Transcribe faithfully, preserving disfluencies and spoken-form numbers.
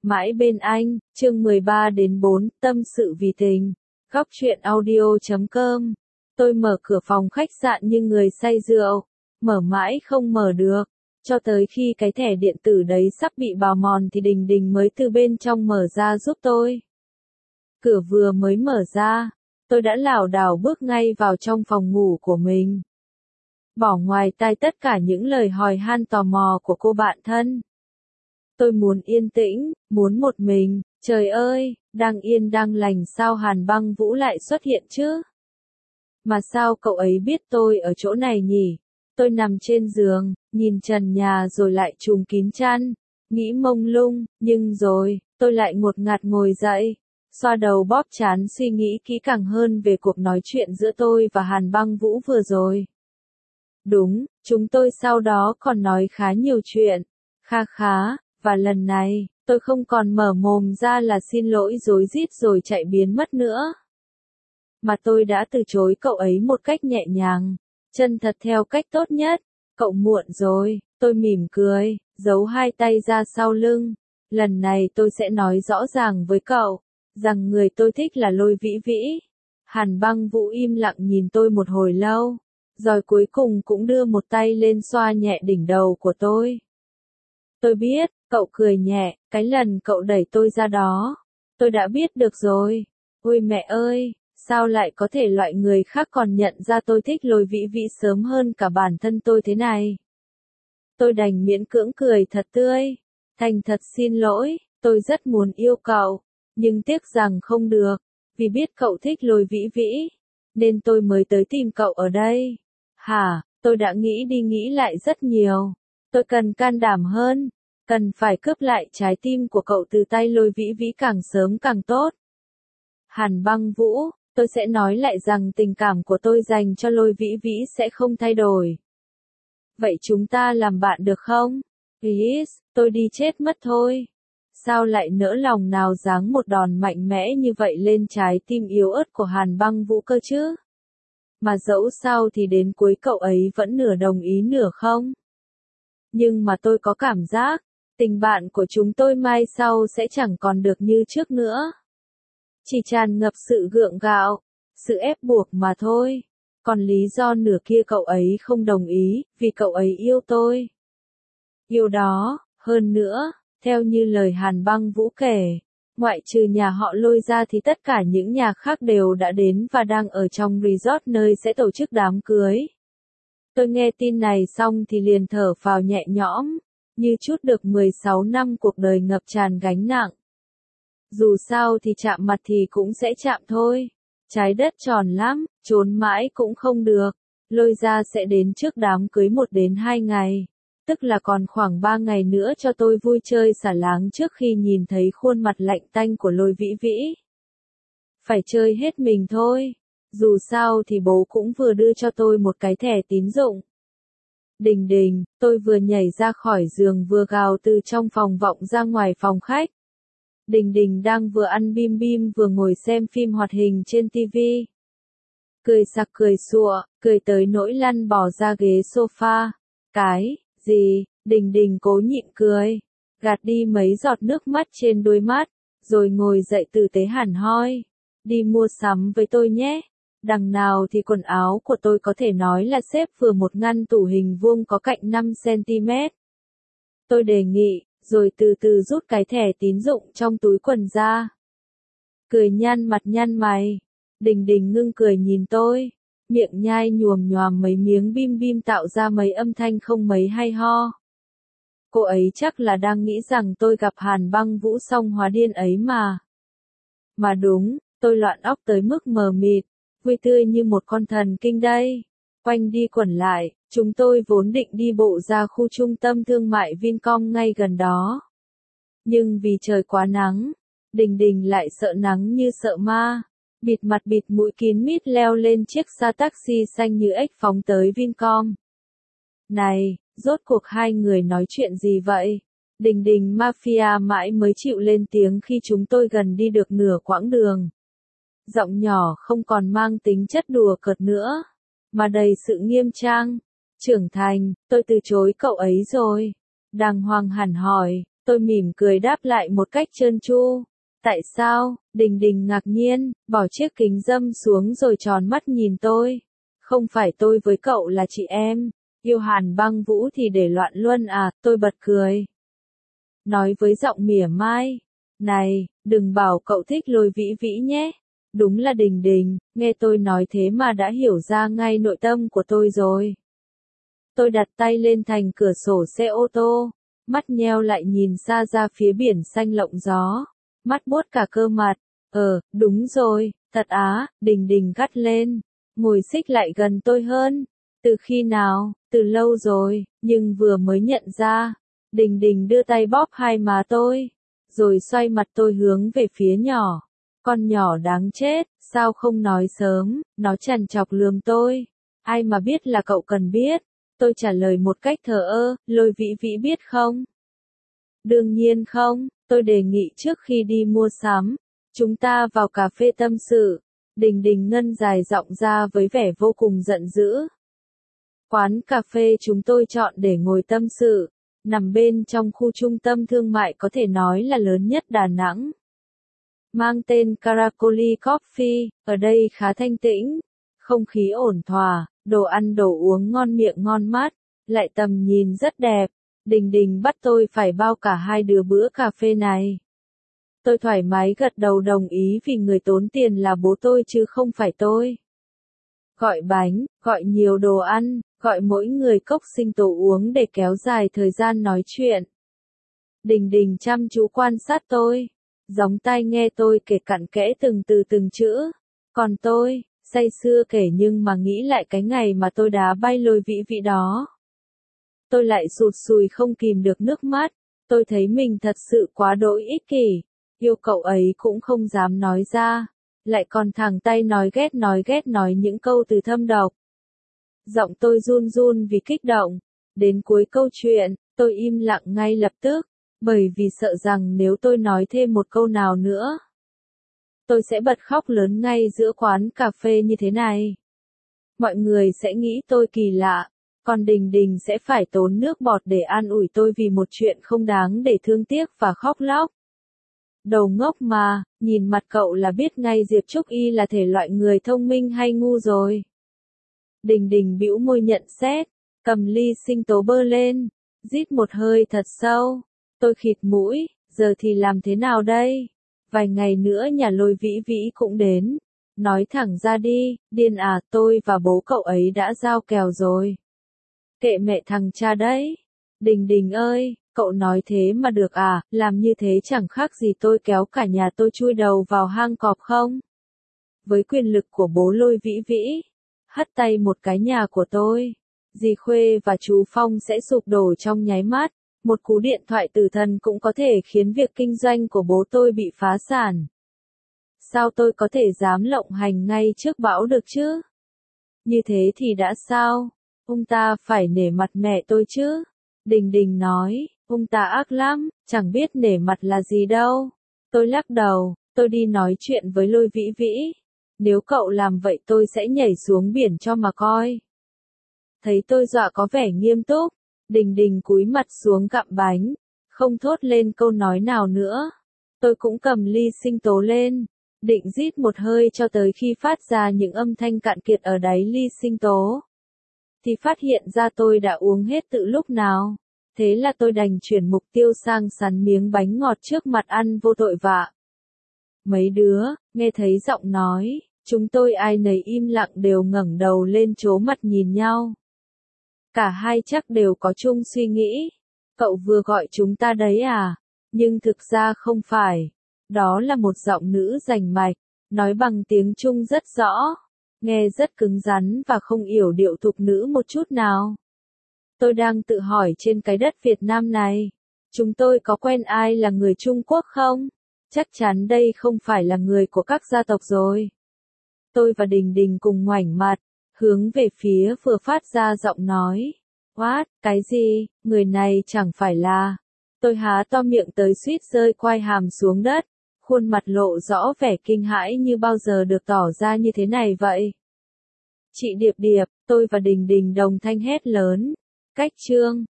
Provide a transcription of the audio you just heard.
Mãi bên anh, chương mười ba đến bốn, tâm sự vì tình. Góc truyện audio chấm com. Tôi mở cửa phòng khách sạn như người say rượu, mở mãi không mở được, cho tới khi cái thẻ điện tử đấy sắp bị bào mòn thì Đình Đình mới từ bên trong mở ra giúp tôi. Cửa vừa mới mở ra, tôi đã lảo đảo bước ngay vào trong phòng ngủ của mình. Bỏ ngoài tai tất cả những lời hỏi han tò mò của cô bạn thân. Tôi muốn yên tĩnh, muốn một mình, trời ơi, đang yên đang lành sao Hàn Băng Vũ lại xuất hiện chứ? Mà sao cậu ấy biết tôi ở chỗ này nhỉ? Tôi nằm trên giường, nhìn trần nhà rồi lại trùm kín chăn, nghĩ mông lung, nhưng rồi, tôi lại ngột ngạt ngồi dậy, xoa đầu bóp trán suy nghĩ kỹ càng hơn về cuộc nói chuyện giữa tôi và Hàn Băng Vũ vừa rồi. Đúng, chúng tôi sau đó còn nói khá nhiều chuyện, kha khá. Và lần này, tôi không còn mở mồm ra là xin lỗi rối rít rồi chạy biến mất nữa. Mà tôi đã từ chối cậu ấy một cách nhẹ nhàng, chân thật theo cách tốt nhất. Cậu muộn rồi, tôi mỉm cười, giấu hai tay ra sau lưng. Lần này tôi sẽ nói rõ ràng với cậu, rằng người tôi thích là Lôi Vĩ Vĩ. Hàn Băng Vũ im lặng nhìn tôi một hồi lâu, rồi cuối cùng cũng đưa một tay lên xoa nhẹ đỉnh đầu của tôi. Tôi biết, cậu cười nhẹ, cái lần cậu đẩy tôi ra đó. Tôi đã biết được rồi. Ôi mẹ ơi, sao lại có thể loại người khác còn nhận ra tôi thích Lôi Vĩ Vĩ sớm hơn cả bản thân tôi thế này. Tôi đành miễn cưỡng cười thật tươi. Thành thật xin lỗi, tôi rất muốn yêu cậu, nhưng tiếc rằng không được, vì biết cậu thích Lôi Vĩ Vĩ, nên tôi mới tới tìm cậu ở đây. Hả, tôi đã nghĩ đi nghĩ lại rất nhiều. Tôi cần can đảm hơn, cần phải cướp lại trái tim của cậu từ tay Lôi Vĩ Vĩ càng sớm càng tốt. Hàn Băng Vũ, tôi sẽ nói lại rằng tình cảm của tôi dành cho Lôi Vĩ Vĩ sẽ không thay đổi. Vậy chúng ta làm bạn được không? Please, tôi đi chết mất thôi. Sao lại nỡ lòng nào giáng một đòn mạnh mẽ như vậy lên trái tim yếu ớt của Hàn Băng Vũ cơ chứ? Mà dẫu sao thì đến cuối cậu ấy vẫn nửa đồng ý nửa không. Nhưng mà tôi có cảm giác, tình bạn của chúng tôi mai sau sẽ chẳng còn được như trước nữa. Chỉ tràn ngập sự gượng gạo, sự ép buộc mà thôi. Còn lý do nửa kia cậu ấy không đồng ý, vì cậu ấy yêu tôi. Yêu đó, hơn nữa, theo như lời Hàn Băng Vũ kể, ngoại trừ nhà họ Lôi ra thì tất cả những nhà khác đều đã đến và đang ở trong resort nơi sẽ tổ chức đám cưới. Tôi nghe tin này xong thì liền thở phào nhẹ nhõm, như chút được mười sáu năm cuộc đời ngập tràn gánh nặng. Dù sao thì chạm mặt thì cũng sẽ chạm thôi. Trái đất tròn lắm, trốn mãi cũng không được. Lôi ra sẽ đến trước đám cưới một đến hai ngày. Tức là còn khoảng ba ngày nữa cho tôi vui chơi xả láng trước khi nhìn thấy khuôn mặt lạnh tanh của Lôi Vĩ Vĩ. Phải chơi hết mình thôi. Dù sao thì bố cũng vừa đưa cho tôi một cái thẻ tín dụng. Đình Đình, tôi vừa nhảy ra khỏi giường vừa gào từ trong phòng vọng ra ngoài phòng khách. Đình Đình đang vừa ăn bim bim vừa ngồi xem phim hoạt hình trên tivi. Cười sặc cười sụa, cười tới nỗi lăn bò ra ghế sofa. Cái, gì, Đình Đình cố nhịn cười, gạt đi mấy giọt nước mắt trên đôi mắt, rồi ngồi dậy tử tế hẳn hoi. Đi mua sắm với tôi nhé. Đằng nào thì quần áo của tôi có thể nói là xếp vừa một ngăn tủ hình vuông có cạnh năm xăng-ti-mét. Tôi đề nghị, rồi từ từ rút cái thẻ tín dụng trong túi quần ra. Cười nhăn mặt nhăn mày. Đình Đình ngưng cười nhìn tôi, miệng nhai nhoàm nhoàm mấy miếng bim bim tạo ra mấy âm thanh không mấy hay ho. Cô ấy chắc là đang nghĩ rằng tôi gặp Hàn Băng Vũ xong hóa điên ấy mà. Mà đúng, tôi loạn óc tới mức mờ mịt. Vui tươi như một con thần kinh đây. Quanh đi quẩn lại, chúng tôi vốn định đi bộ ra khu trung tâm thương mại Vincom ngay gần đó. Nhưng vì trời quá nắng, Đình Đình lại sợ nắng như sợ ma. Bịt mặt bịt mũi kín mít leo lên chiếc xa taxi xanh như ếch phóng tới Vincom. Này, rốt cuộc hai người nói chuyện gì vậy? Đình Đình Mafia mãi mới chịu lên tiếng khi chúng tôi gần đi được nửa quãng đường. Giọng nhỏ không còn mang tính chất đùa cợt nữa, mà đầy sự nghiêm trang. Trưởng thành, tôi từ chối cậu ấy rồi. Đàng hoàng hẳn hỏi, Tôi mỉm cười đáp lại một cách trơn tru. Tại sao? Đình Đình ngạc nhiên, bỏ chiếc kính râm xuống rồi tròn mắt nhìn tôi. Không phải tôi với cậu là chị em, yêu Hàn Băng Vũ thì để loạn luân à, tôi bật cười. Nói với giọng mỉa mai, này, đừng bảo cậu thích Lôi Vĩ Vĩ nhé. Đúng là Đình Đình, nghe tôi nói thế mà đã hiểu ra ngay nội tâm của tôi rồi. Tôi đặt tay lên thành cửa sổ xe ô tô, mắt nheo lại nhìn xa ra phía biển xanh lộng gió, mắt buốt cả cơ mặt. Ờ, đúng rồi, thật á, Đình Đình gắt lên, ngồi xích lại gần tôi hơn. Từ khi nào? Từ lâu rồi, nhưng vừa mới nhận ra. Đình Đình đưa tay bóp hai má tôi, rồi xoay mặt tôi hướng về phía nhỏ. Con nhỏ đáng chết, sao không nói sớm, nó trằn trọc lườm tôi. Ai mà biết là cậu cần biết. Tôi trả lời một cách thờ ơ, Lôi Vĩ Vĩ biết không? Đương nhiên không, tôi đề nghị trước khi đi mua sắm, chúng ta vào cà phê tâm sự. Đình Đình ngân dài giọng ra với vẻ vô cùng giận dữ. Quán cà phê chúng tôi chọn để ngồi tâm sự, nằm bên trong khu trung tâm thương mại có thể nói là lớn nhất Đà Nẵng. Mang tên Karakoli Coffee, ở đây khá thanh tĩnh, không khí ổn thỏa, đồ ăn đồ uống ngon miệng ngon mắt, lại tầm nhìn rất đẹp. Đình Đình bắt tôi phải bao cả hai đứa bữa cà phê này. Tôi thoải mái gật đầu đồng ý vì người tốn tiền là bố tôi chứ không phải tôi. Gọi bánh, gọi nhiều đồ ăn, gọi mỗi người cốc sinh tố uống để kéo dài thời gian nói chuyện. Đình Đình chăm chú quan sát tôi, gióng tai nghe tôi kể cặn kẽ từng từ từng chữ. Còn tôi, say sưa kể nhưng mà nghĩ lại cái ngày mà tôi đá bay Lôi Vĩ Vĩ đó. Tôi lại sụt sùi không kìm được nước mắt, tôi thấy mình thật sự quá đỗi ích kỷ, yêu cậu ấy cũng không dám nói ra, lại còn thẳng tay nói ghét nói ghét nói những câu từ thâm độc. Giọng tôi run run vì kích động, đến cuối câu chuyện, tôi im lặng ngay lập tức, bởi vì sợ rằng nếu tôi nói thêm một câu nào nữa, tôi sẽ bật khóc lớn ngay giữa quán cà phê như thế này. Mọi người sẽ nghĩ tôi kỳ lạ. Còn Đình Đình sẽ phải tốn nước bọt để an ủi tôi vì một chuyện không đáng để thương tiếc và khóc lóc. Đầu ngốc mà, nhìn mặt cậu là biết ngay Diệp Trúc Y là thể loại người thông minh hay ngu rồi. Đình Đình bĩu môi nhận xét, cầm ly sinh tố bơ lên, rít một hơi thật sâu. Tôi khịt mũi, giờ thì làm thế nào đây? Vài ngày nữa nhà Lôi Vĩ Vĩ cũng đến. Nói thẳng ra đi, điên à, tôi và bố cậu ấy đã giao kèo rồi. Kệ mẹ thằng cha đấy. Đình Đình ơi, cậu nói thế mà được à, làm như thế chẳng khác gì tôi kéo cả nhà tôi chui đầu vào hang cọp không? Với quyền lực của bố Lôi Vĩ Vĩ, hất tay một cái nhà của tôi, dì Khuê và chú Phong sẽ sụp đổ trong nháy mắt, một cú điện thoại tử thần cũng có thể khiến việc kinh doanh của bố tôi bị phá sản. Sao tôi có thể dám lộng hành ngay trước bão được chứ? Như thế thì đã sao? Ông ta phải nể mặt mẹ tôi chứ. Đình Đình nói, ông ta ác lắm, chẳng biết nể mặt là gì đâu. Tôi lắc đầu, tôi đi nói chuyện với Lôi Vĩ Vĩ. Nếu cậu làm vậy tôi sẽ nhảy xuống biển cho mà coi. Thấy tôi dọa có vẻ nghiêm túc, Đình Đình cúi mặt xuống gặm bánh, không thốt lên câu nói nào nữa. Tôi cũng cầm ly sinh tố lên, định rít một hơi cho tới khi phát ra những âm thanh cạn kiệt ở đáy ly sinh tố. Thì phát hiện ra tôi đã uống hết từ lúc nào. Thế là tôi đành chuyển mục tiêu sang sắn miếng bánh ngọt trước mặt ăn vô tội vạ. Mấy đứa, nghe thấy giọng nói, chúng tôi ai nấy im lặng đều ngẩng đầu lên trố mặt nhìn nhau. Cả hai chắc đều có chung suy nghĩ. Cậu vừa gọi chúng ta đấy à? Nhưng thực ra không phải. Đó là một giọng nữ rành mạch, nói bằng tiếng Trung rất rõ. Nghe rất cứng rắn và không yểu điệu thục nữ một chút nào. Tôi đang tự hỏi trên cái đất Việt Nam này, chúng tôi có quen ai là người Trung Quốc không? Chắc chắn đây không phải là người của các gia tộc rồi. Tôi và Đình Đình cùng ngoảnh mặt, hướng về phía vừa phát ra giọng nói. What, cái gì, người này chẳng phải là... Tôi há to miệng tới suýt rơi quai hàm xuống đất, khuôn mặt lộ rõ vẻ kinh hãi như bao giờ được tỏ ra như thế này vậy. Chị Điệp Điệp, tôi và Đình Đình đồng thanh hét lớn. Cách chương